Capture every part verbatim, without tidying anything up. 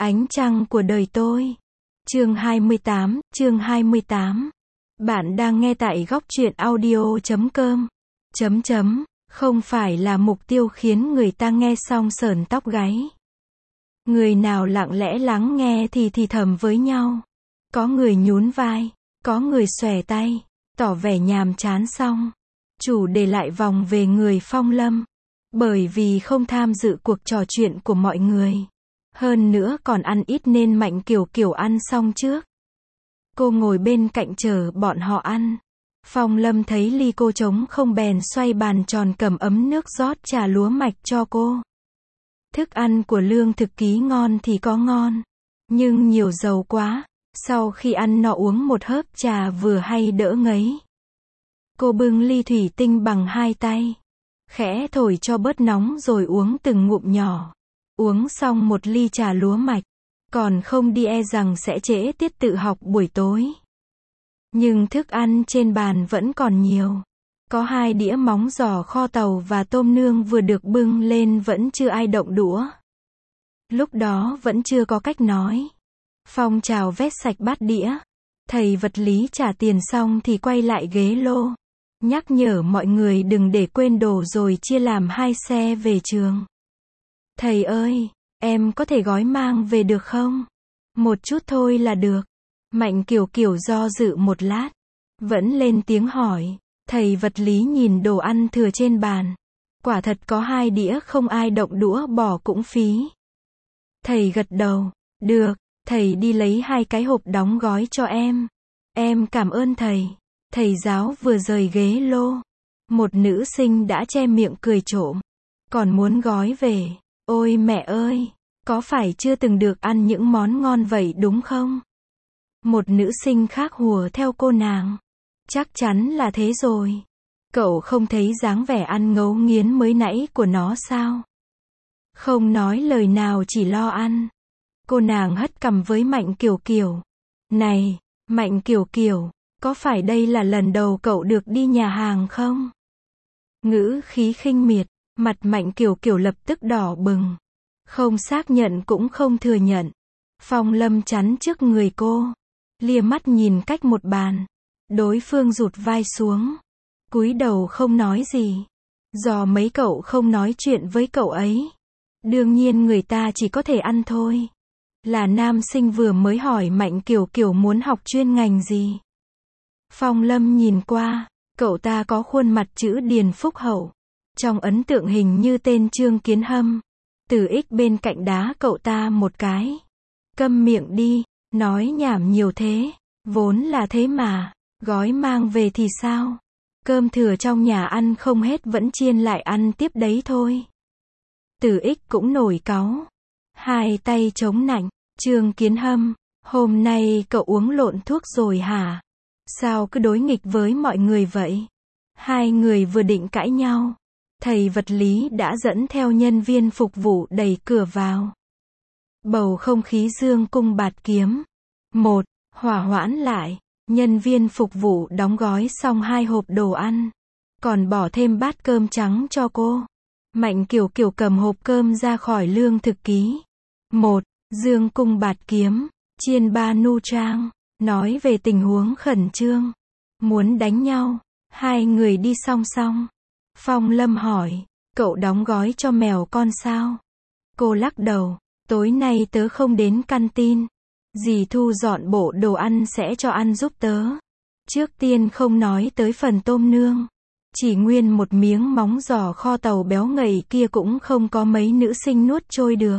Ánh trăng của đời tôi. Chương hai mươi tám, chương hai mươi tám. Bạn đang nghe tại góc truyện audio chấm com. Chấm chấm, không phải là mục tiêu khiến người ta nghe xong sởn tóc gáy. Người nào lặng lẽ lắng nghe thì thì thầm với nhau. Có người nhún vai, có người xòe tay, tỏ vẻ nhàm chán xong. Chủ đề lại vòng về người Phong Lâm. Bởi vì không tham dự cuộc trò chuyện của mọi người. Hơn nữa còn ăn ít nên Mạnh Kiều Kiều ăn xong trước. Cô ngồi bên cạnh chờ bọn họ ăn. Phong Lâm thấy ly cô trống không bèn xoay bàn tròn cầm ấm nước rót trà lúa mạch cho cô. Thức ăn của Lương Thực Ký ngon thì có ngon. Nhưng nhiều dầu quá. Sau khi ăn no uống một hớp trà vừa hay đỡ ngấy. Cô bưng ly thủy tinh bằng hai tay. Khẽ thổi cho bớt nóng rồi uống từng ngụm nhỏ. Uống xong một ly trà lúa mạch. Còn không đi e rằng sẽ trễ tiết tự học buổi tối. Nhưng thức ăn trên bàn vẫn còn nhiều. Có hai đĩa móng giò kho tàu và tôm nương vừa được bưng lên vẫn chưa ai động đũa. Lúc đó vẫn chưa có cách nói. Phong chào vét sạch bát đĩa. Thầy vật lý trả tiền xong thì quay lại ghế lô. Nhắc nhở mọi người đừng để quên đồ rồi chia làm hai xe về trường. Thầy ơi, em có thể gói mang về được không? Một chút thôi là được. Mạnh Kiều Kiều do dự một lát. Vẫn lên tiếng hỏi. Thầy vật lý nhìn đồ ăn thừa trên bàn. Quả thật có hai đĩa không ai động đũa bỏ cũng phí. Thầy gật đầu. Được, thầy đi lấy hai cái hộp đóng gói cho em. Em cảm ơn thầy. Thầy giáo vừa rời ghế lô. Một nữ sinh đã che miệng cười trộm. Còn muốn gói về. Ôi mẹ ơi, có phải chưa từng được ăn những món ngon vậy đúng không? Một nữ sinh khác hùa theo cô nàng. Chắc chắn là thế rồi. Cậu không thấy dáng vẻ ăn ngấu nghiến mới nãy của nó sao? Không nói lời nào chỉ lo ăn. Cô nàng hất cằm với Mạnh Kiều Kiều. Này, Mạnh Kiều Kiều, có phải đây là lần đầu cậu được đi nhà hàng không? Ngữ khí khinh miệt. Mặt Mạnh Kiều Kiều lập tức đỏ bừng. Không xác nhận cũng không thừa nhận. Phong Lâm chắn trước người cô. Lia mắt nhìn cách một bàn. Đối phương rụt vai xuống. Cúi đầu không nói gì. Do mấy cậu không nói chuyện với cậu ấy. Đương nhiên người ta chỉ có thể ăn thôi. Là nam sinh vừa mới hỏi Mạnh Kiều Kiều muốn học chuyên ngành gì. Phong Lâm nhìn qua. Cậu ta có khuôn mặt chữ Điền phúc hậu. Trong ấn tượng hình như tên Trương Kiến Hâm. Từ ích bên cạnh đá cậu ta một cái. Câm miệng đi, nói nhảm nhiều thế. Vốn là thế mà, gói mang về thì sao? Cơm thừa trong nhà ăn không hết vẫn chiên lại ăn tiếp đấy thôi. Từ ích cũng nổi cáu. Hai tay chống nạnh. Trương Kiến Hâm, hôm nay cậu uống lộn thuốc rồi hả? Sao cứ đối nghịch với mọi người vậy? Hai người vừa định cãi nhau. Thầy vật lý đã dẫn theo nhân viên phục vụ đẩy cửa vào. Bầu không khí dương cung bạt kiếm. Một, hỏa hoãn lại. Nhân viên phục vụ đóng gói xong hai hộp đồ ăn. Còn bỏ thêm bát cơm trắng cho cô. Mạnh Kiều Kiều cầm hộp cơm ra khỏi Lương Thực Ký. Một, dương cung bạt kiếm. Chiên ba nu trang. Nói về tình huống khẩn trương. Muốn đánh nhau. Hai người đi song song. Phong Lâm hỏi, cậu đóng gói cho mèo con sao? Cô lắc đầu, tối nay tớ không đến canteen. Dì Thu dọn bộ đồ ăn sẽ cho ăn giúp tớ. Trước tiên không nói tới phần tôm nương. Chỉ nguyên một miếng móng giò kho tàu béo ngậy kia cũng không có mấy nữ sinh nuốt trôi được.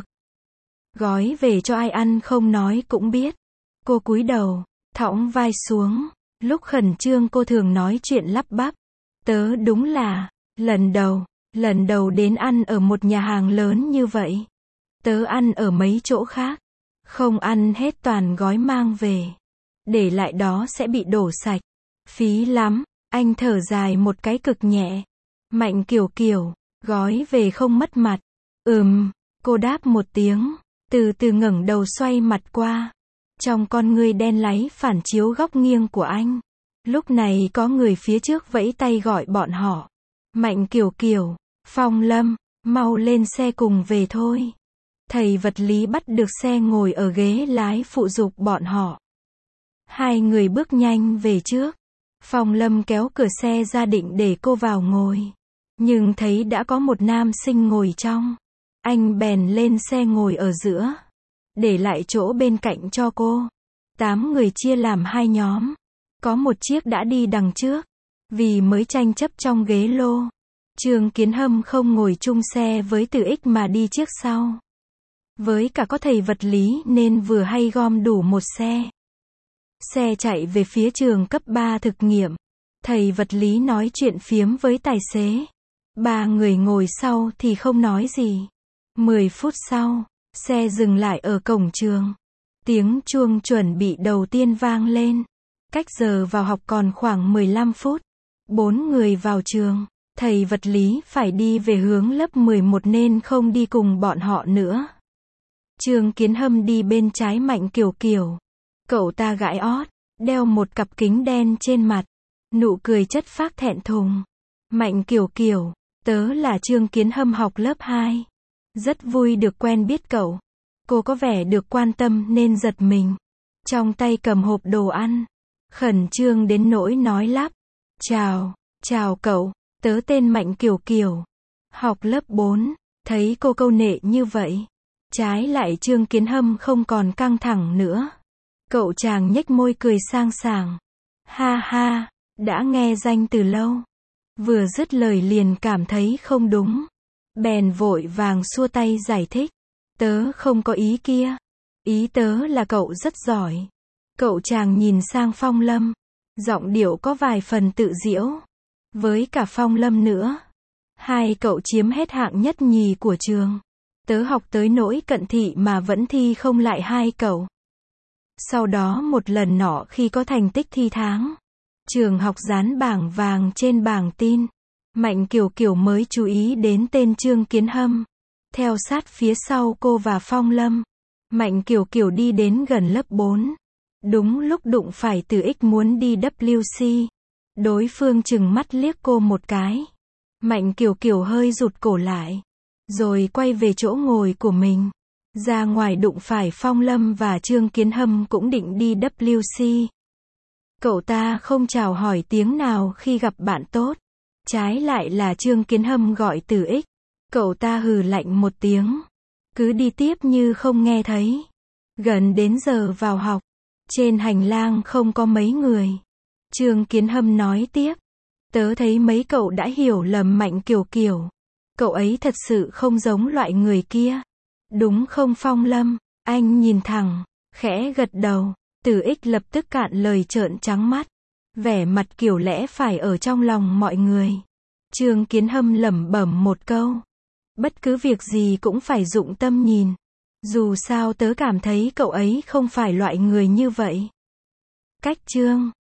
Gói về cho ai ăn không nói cũng biết. Cô cúi đầu, thõng vai xuống. Lúc khẩn trương cô thường nói chuyện lắp bắp. Tớ đúng là... Lần đầu, lần đầu đến ăn ở một nhà hàng lớn như vậy. Tớ ăn ở mấy chỗ khác. Không ăn hết toàn gói mang về. Để lại đó sẽ bị đổ sạch. Phí lắm, anh thở dài một cái cực nhẹ. Mạnh Kiều Kiều, gói về không mất mặt. Ừm, cô đáp một tiếng. Từ từ ngẩng đầu xoay mặt qua. Trong con ngươi đen láy phản chiếu góc nghiêng của anh. Lúc này có người phía trước vẫy tay gọi bọn họ. Mạnh Kiều Kiều, Phong Lâm, mau lên xe cùng về thôi. thầy vật lý bắt được xe ngồi ở ghế lái phụ giục bọn họ. Hai người bước nhanh về trước. Phong Lâm kéo cửa xe ra định để cô vào ngồi. Nhưng thấy đã có một nam sinh ngồi trong. Anh bèn lên xe ngồi ở giữa. Để lại chỗ bên cạnh cho cô. Tám người chia làm hai nhóm. Có một chiếc đã đi đằng trước. Vì mới tranh chấp trong ghế lô. Trương Kiến Hâm không ngồi chung xe với Từ Ích mà đi chiếc sau. Với cả có thầy vật lý nên vừa hay gom đủ một xe. Xe chạy về phía trường cấp ba thực nghiệm. Thầy vật lý nói chuyện phiếm với tài xế. Ba người ngồi sau thì không nói gì. Mười phút sau, xe dừng lại ở cổng trường. Tiếng chuông chuẩn bị đầu tiên vang lên. Cách giờ vào học còn khoảng mười lăm phút. Bốn người vào trường. Thầy vật lý phải đi về hướng lớp mười một nên không đi cùng bọn họ nữa. Trương Kiến Hâm đi bên trái Mạnh Kiều Kiều. Cậu ta gãi ót, đeo một cặp kính đen trên mặt. Nụ cười chất phác thẹn thùng. Mạnh Kiều Kiều, tớ là Trương Kiến Hâm học lớp hai. Rất vui được quen biết cậu. Cô có vẻ được quan tâm nên giật mình. Trong tay cầm hộp đồ ăn. Khẩn trương đến nỗi nói lắp. Chào, chào cậu, tớ tên Mạnh Kiều Kiều. Học lớp bốn, thấy cô câu nệ như vậy. Trái lại Trương Kiến Hâm không còn căng thẳng nữa. Cậu chàng nhếch môi cười sang sảng. Ha ha, đã nghe danh từ lâu. Vừa dứt lời liền cảm thấy không đúng. Bèn vội vàng xua tay giải thích. Tớ không có ý kia. Ý tớ là cậu rất giỏi. Cậu chàng nhìn sang Phong Lâm. Giọng điệu có vài phần tự giễu. Với cả Phong Lâm nữa. Hai cậu chiếm hết hạng nhất nhì của trường. Tớ học tới nỗi cận thị mà vẫn thi không lại hai cậu. Sau đó một lần nọ khi có thành tích thi tháng. Trường học dán bảng vàng trên bảng tin. Mạnh Kiều Kiều mới chú ý đến tên Trương Kiến Hâm. Theo sát phía sau cô và Phong Lâm. Mạnh Kiều Kiều đi đến gần lớp bốn. Đúng lúc đụng phải Từ Ích muốn đi W C. Đối phương chừng mắt liếc cô một cái. Mạnh Kiều Kiều hơi rụt cổ lại. Rồi quay về chỗ ngồi của mình. Ra ngoài đụng phải Phong Lâm và Trương Kiến Hâm cũng định đi W C. Cậu ta không chào hỏi tiếng nào khi gặp bạn tốt. Trái lại là Trương Kiến Hâm gọi Từ Ích. Cậu ta hừ lạnh một tiếng. Cứ đi tiếp như không nghe thấy. Gần đến giờ vào học. Trên hành lang không có mấy người. Trương Kiến Hâm nói tiếp. Tớ thấy mấy cậu đã hiểu lầm Mạnh Kiều Kiều. Cậu ấy thật sự không giống loại người kia. Đúng không Phong Lâm? Anh nhìn thẳng, khẽ gật đầu. Từ Ích lập tức cạn lời trợn trắng mắt. Vẻ mặt kiểu lẽ phải ở trong lòng mọi người. Trương Kiến Hâm lẩm bẩm một câu. Bất cứ việc gì cũng phải dụng tâm nhìn. Dù sao tớ cảm thấy cậu ấy không phải loại người như vậy. Cách chương